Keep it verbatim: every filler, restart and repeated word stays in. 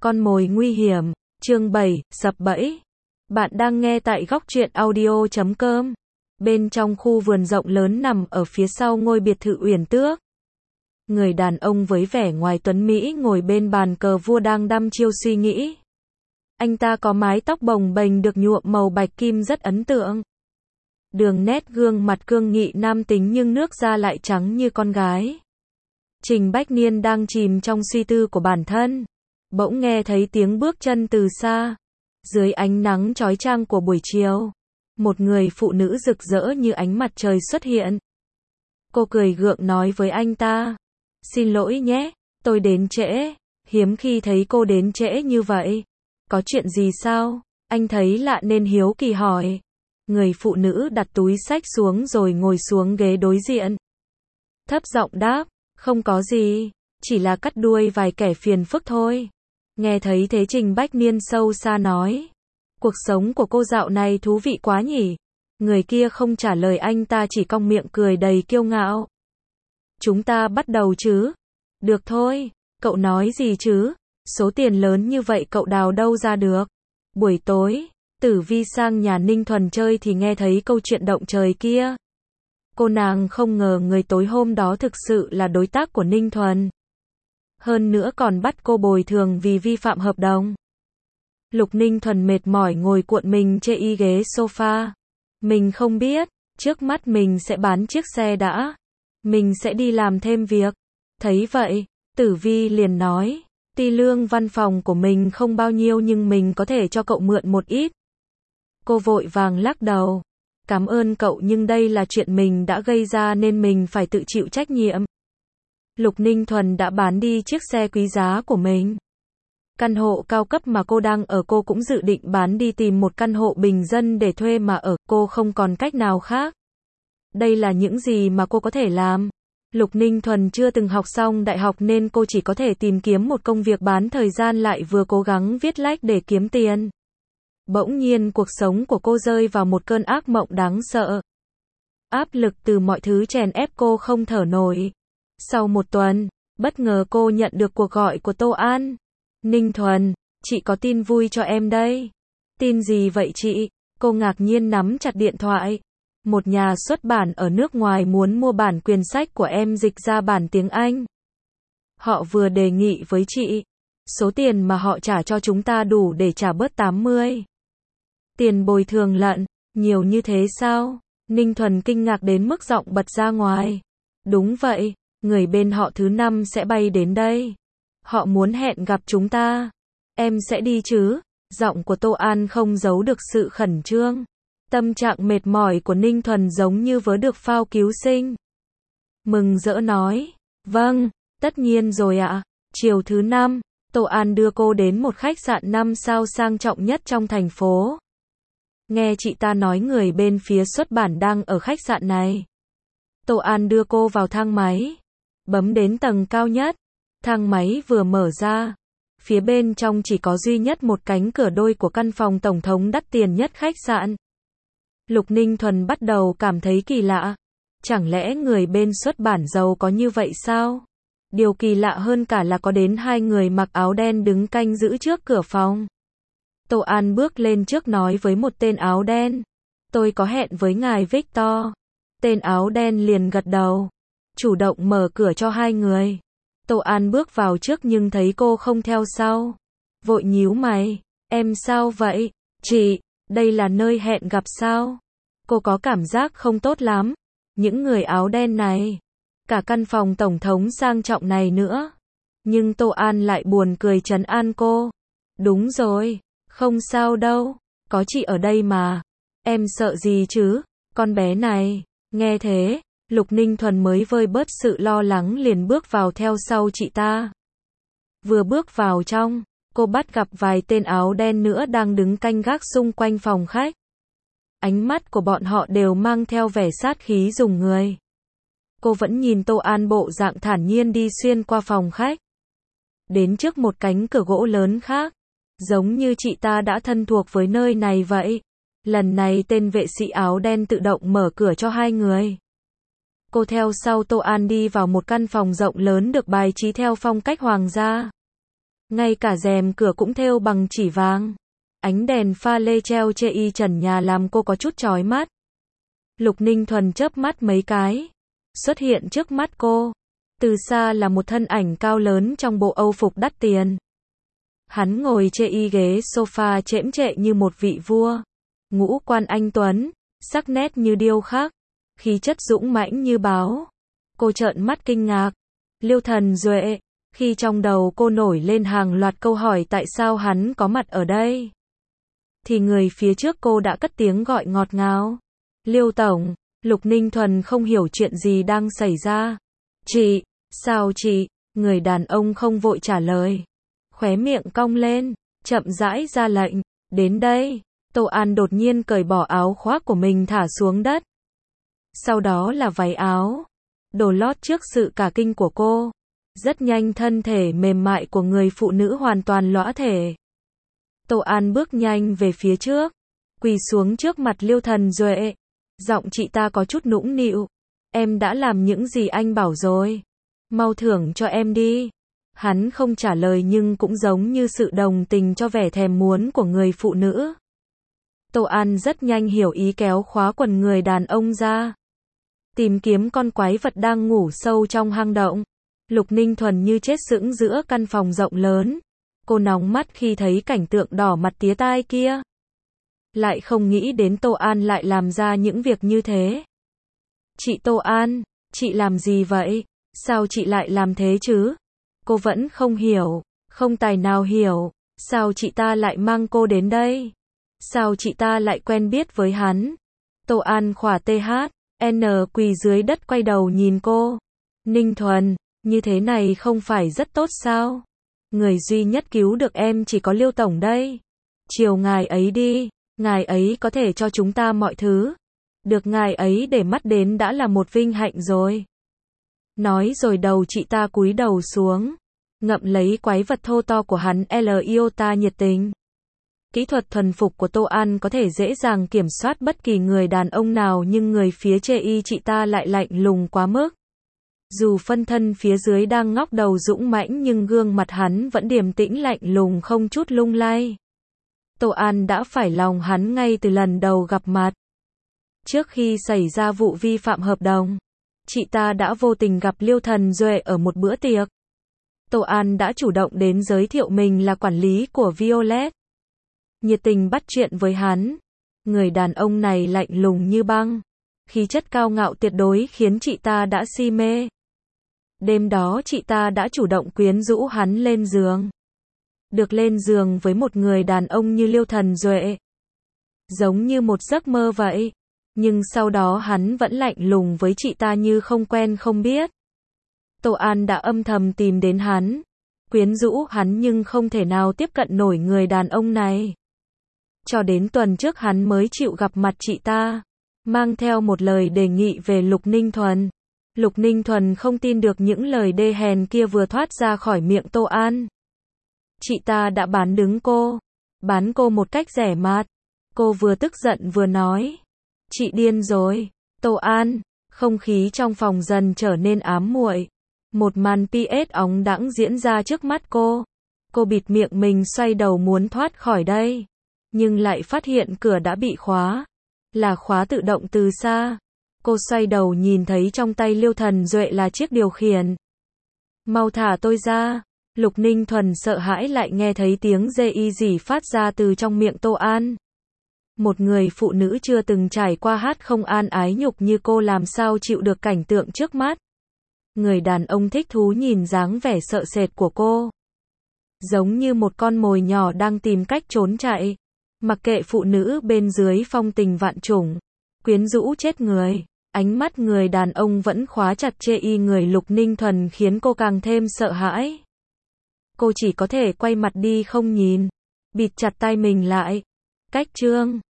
Con mồi nguy hiểm, chương bảy, sập bẫy. Bạn đang nghe tại góc truyện audio chấm com. Bên trong khu vườn rộng lớn nằm ở phía sau ngôi biệt thự Uyển Tước. Người đàn ông với vẻ ngoài tuấn Mỹ ngồi bên bàn cờ vua đang đăm chiêu suy nghĩ. Anh ta có mái tóc bồng bềnh được nhuộm màu bạch kim rất ấn tượng. Đường nét gương mặt cương nghị nam tính nhưng nước da lại trắng như con gái. Trình Bách Niên đang chìm trong suy tư của bản thân. Bỗng nghe thấy tiếng bước chân từ xa. Dưới ánh nắng chói chang của buổi chiều, một người phụ nữ rực rỡ như ánh mặt trời xuất hiện. Cô cười gượng nói với anh ta. Xin lỗi nhé, tôi đến trễ. Hiếm khi thấy cô đến trễ như vậy. Có chuyện gì sao? Anh thấy lạ nên hiếu kỳ hỏi. Người phụ nữ đặt túi xách xuống rồi ngồi xuống ghế đối diện. Thấp giọng đáp, không có gì, chỉ là cắt đuôi vài kẻ phiền phức thôi. Nghe thấy thế Trình Bách Niên sâu xa nói. Cuộc sống của cô dạo này thú vị quá nhỉ. Người kia không trả lời anh ta chỉ cong miệng cười đầy kiêu ngạo. Chúng ta bắt đầu chứ? Được thôi, cậu nói gì chứ? Số tiền lớn như vậy cậu đào đâu ra được? Buổi tối, Tử Vi sang nhà Ninh Thuần chơi thì nghe thấy câu chuyện động trời kia. Cô nàng không ngờ người tối hôm đó thực sự là đối tác của Ninh Thuần. Hơn nữa còn bắt cô bồi thường vì vi phạm hợp đồng. Lục Ninh Thuần mệt mỏi ngồi cuộn mình trên y ghế sofa. Mình không biết, trước mắt mình sẽ bán chiếc xe đã. Mình sẽ đi làm thêm việc. Thấy vậy, Tử Vi liền nói, tuy lương văn phòng của mình không bao nhiêu nhưng mình có thể cho cậu mượn một ít. Cô vội vàng lắc đầu. Cảm ơn cậu nhưng đây là chuyện mình đã gây ra nên mình phải tự chịu trách nhiệm. Lục Ninh Thuần đã bán đi chiếc xe quý giá của mình. Căn hộ cao cấp mà cô đang ở cô cũng dự định bán đi tìm một căn hộ bình dân để thuê mà ở, cô không còn cách nào khác. Đây là những gì mà cô có thể làm. Lục Ninh Thuần chưa từng học xong đại học nên cô chỉ có thể tìm kiếm một công việc bán thời gian lại vừa cố gắng viết lách để kiếm tiền. Bỗng nhiên cuộc sống của cô rơi vào một cơn ác mộng đáng sợ. Áp lực từ mọi thứ chèn ép cô không thở nổi. Sau một tuần, bất ngờ cô nhận được cuộc gọi của Tô An. Ninh Thuần, chị có tin vui cho em đây. Tin gì vậy chị? Cô ngạc nhiên nắm chặt điện thoại. Một nhà xuất bản ở nước ngoài muốn mua bản quyền sách của em dịch ra bản tiếng Anh. Họ vừa đề nghị với chị. Số tiền mà họ trả cho chúng ta đủ để trả bớt tám mươi. Tiền bồi thường lận, nhiều như thế sao? Ninh Thuần kinh ngạc đến mức giọng bật ra ngoài. Đúng vậy, người bên họ thứ năm sẽ bay đến đây. Họ muốn hẹn gặp chúng ta. Em sẽ đi chứ? Giọng của Tô An không giấu được sự khẩn trương. Tâm trạng mệt mỏi của Ninh Thuần giống như vớ được phao cứu sinh. Mừng rỡ nói. Vâng, tất nhiên rồi ạ. Chiều thứ năm, Tô An đưa cô đến một khách sạn năm sao sang trọng nhất trong thành phố. Nghe chị ta nói người bên phía xuất bản đang ở khách sạn này. Tô An đưa cô vào thang máy. Bấm đến tầng cao nhất. Thang máy vừa mở ra. Phía bên trong chỉ có duy nhất một cánh cửa đôi của căn phòng tổng thống đắt tiền nhất khách sạn. Lục Ninh Thuần bắt đầu cảm thấy kỳ lạ. Chẳng lẽ người bên xuất bản giàu có như vậy sao? Điều kỳ lạ hơn cả là có đến hai người mặc áo đen đứng canh giữ trước cửa phòng. Tô An bước lên trước nói với một tên áo đen. Tôi có hẹn với ngài Victor. Tên áo đen liền gật đầu. Chủ động mở cửa cho hai người. Tô An bước vào trước nhưng thấy cô không theo sau. Vội nhíu mày. Em sao vậy? Chị, đây là nơi hẹn gặp sao? Cô có cảm giác không tốt lắm. Những người áo đen này. Cả căn phòng tổng thống sang trọng này nữa. Nhưng Tô An lại buồn cười trấn an cô. Đúng rồi, không sao đâu. Có chị ở đây mà. Em sợ gì chứ? Con bé này. Nghe thế, Lục Ninh Thuần mới vơi bớt sự lo lắng liền bước vào theo sau chị ta. Vừa bước vào trong, cô bắt gặp vài tên áo đen nữa đang đứng canh gác xung quanh phòng khách. Ánh mắt của bọn họ đều mang theo vẻ sát khí rùng người. Cô vẫn nhìn Tô An bộ dạng thản nhiên đi xuyên qua phòng khách. Đến trước một cánh cửa gỗ lớn khác. Giống như chị ta đã thân thuộc với nơi này vậy. Lần này tên vệ sĩ áo đen tự động mở cửa cho hai người. Cô theo sau Tô An đi vào một căn phòng rộng lớn được bài trí theo phong cách hoàng gia. Ngay cả rèm cửa cũng thêu bằng chỉ vàng. Ánh đèn pha lê treo chê y trần nhà làm cô có chút chói mắt. Lục Ninh Thuần chớp mắt mấy cái. Xuất hiện trước mắt cô. Từ xa là một thân ảnh cao lớn trong bộ âu phục đắt tiền. Hắn ngồi chê y ghế sofa chễm chệ như một vị vua. Ngũ quan anh tuấn, sắc nét như điêu khắc, khí chất dũng mãnh như báo. Cô trợn mắt kinh ngạc. Liêu Thần Duệ. Khi trong đầu cô nổi lên hàng loạt câu hỏi tại sao hắn có mặt ở đây, thì người phía trước cô đã cất tiếng gọi ngọt ngào. Liêu Tổng. Lục Ninh Thuần không hiểu chuyện gì đang xảy ra. Chị, sao chị? Người đàn ông không vội trả lời. Khóe miệng cong lên, chậm rãi ra lệnh. Đến đây. Tô An đột nhiên cởi bỏ áo khoác của mình thả xuống đất. Sau đó là váy áo. Đồ lót trước sự cả kinh của cô. Rất nhanh thân thể mềm mại của người phụ nữ hoàn toàn lõa thể. Tô An bước nhanh về phía trước, quỳ xuống trước mặt Liêu Thần Duệ. Giọng chị ta có chút nũng nịu. Em đã làm những gì anh bảo rồi. Mau thưởng cho em đi. Hắn không trả lời nhưng cũng giống như sự đồng tình cho vẻ thèm muốn của người phụ nữ. Tô An rất nhanh hiểu ý kéo khóa quần người đàn ông ra. Tìm kiếm con quái vật đang ngủ sâu trong hang động. Lục Ninh Thuần như chết sững giữa căn phòng rộng lớn. Cô nóng mắt khi thấy cảnh tượng đỏ mặt tía tai kia. Lại không nghĩ đến Tô An lại làm ra những việc như thế. Chị Tô An, chị làm gì vậy? Sao chị lại làm thế chứ? Cô vẫn không hiểu, không tài nào hiểu. Sao chị ta lại mang cô đến đây? Sao chị ta lại quen biết với hắn? Tô An khỏa tê hát, en quỳ dưới đất quay đầu nhìn cô. Ninh Thuần, như thế này không phải rất tốt sao? Người duy nhất cứu được em chỉ có Liêu Tổng đây. Chiều ngài ấy đi, ngài ấy có thể cho chúng ta mọi thứ. Được ngài ấy để mắt đến đã là một vinh hạnh rồi. Nói rồi đầu chị ta cúi đầu xuống, ngậm lấy quái vật thô to của hắn. Iota nhiệt tình. Kỹ thuật thuần phục của Tô An có thể dễ dàng kiểm soát bất kỳ người đàn ông nào, nhưng người phía chê y chị ta lại lạnh lùng quá mức. Dù phân thân phía dưới đang ngóc đầu dũng mãnh nhưng gương mặt hắn vẫn điềm tĩnh lạnh lùng không chút lung lay. Tô An đã phải lòng hắn ngay từ lần đầu gặp mặt. Trước khi xảy ra vụ vi phạm hợp đồng, chị ta đã vô tình gặp Liêu Thần Duệ ở một bữa tiệc. Tô An đã chủ động đến giới thiệu mình là quản lý của Violet. Nhiệt tình bắt chuyện với hắn. Người đàn ông này lạnh lùng như băng. Khí chất cao ngạo tuyệt đối khiến chị ta đã si mê. Đêm đó chị ta đã chủ động quyến rũ hắn lên giường. Được lên giường với một người đàn ông như Liêu Thần Duệ, giống như một giấc mơ vậy. Nhưng sau đó hắn vẫn lạnh lùng với chị ta như không quen không biết. Tô An đã âm thầm tìm đến hắn, quyến rũ hắn nhưng không thể nào tiếp cận nổi người đàn ông này. Cho đến tuần trước hắn mới chịu gặp mặt chị ta, mang theo một lời đề nghị về Lục Ninh Thuần. Lục Ninh Thuần không tin được những lời đê hèn kia vừa thoát ra khỏi miệng Tô An. Chị ta đã bán đứng cô, bán cô một cách rẻ mạt. Cô vừa tức giận vừa nói, chị điên rồi. Tô An, không khí trong phòng dần trở nên ám muội. Một màn pê ét óng đãng diễn ra trước mắt cô. Cô bịt miệng mình xoay đầu muốn thoát khỏi đây, nhưng lại phát hiện cửa đã bị khóa, là khóa tự động từ xa. Cô xoay đầu nhìn thấy trong tay Liêu Thần Duệ là chiếc điều khiển. Mau thả tôi ra. Lục Ninh Thuần sợ hãi lại nghe thấy tiếng dê y rỉ phát ra từ trong miệng Tô An. Một người phụ nữ chưa từng trải qua hát không an ái nhục như cô làm sao chịu được cảnh tượng trước mắt. Người đàn ông thích thú nhìn dáng vẻ sợ sệt của cô, giống như một con mồi nhỏ đang tìm cách trốn chạy. Mặc kệ phụ nữ bên dưới phong tình vạn trùng, quyến rũ chết người, ánh mắt người đàn ông vẫn khóa chặt chê y người Lục Ninh Thuần khiến cô càng thêm sợ hãi. Cô chỉ có thể quay mặt đi không nhìn, bịt chặt tai mình lại. Cách chương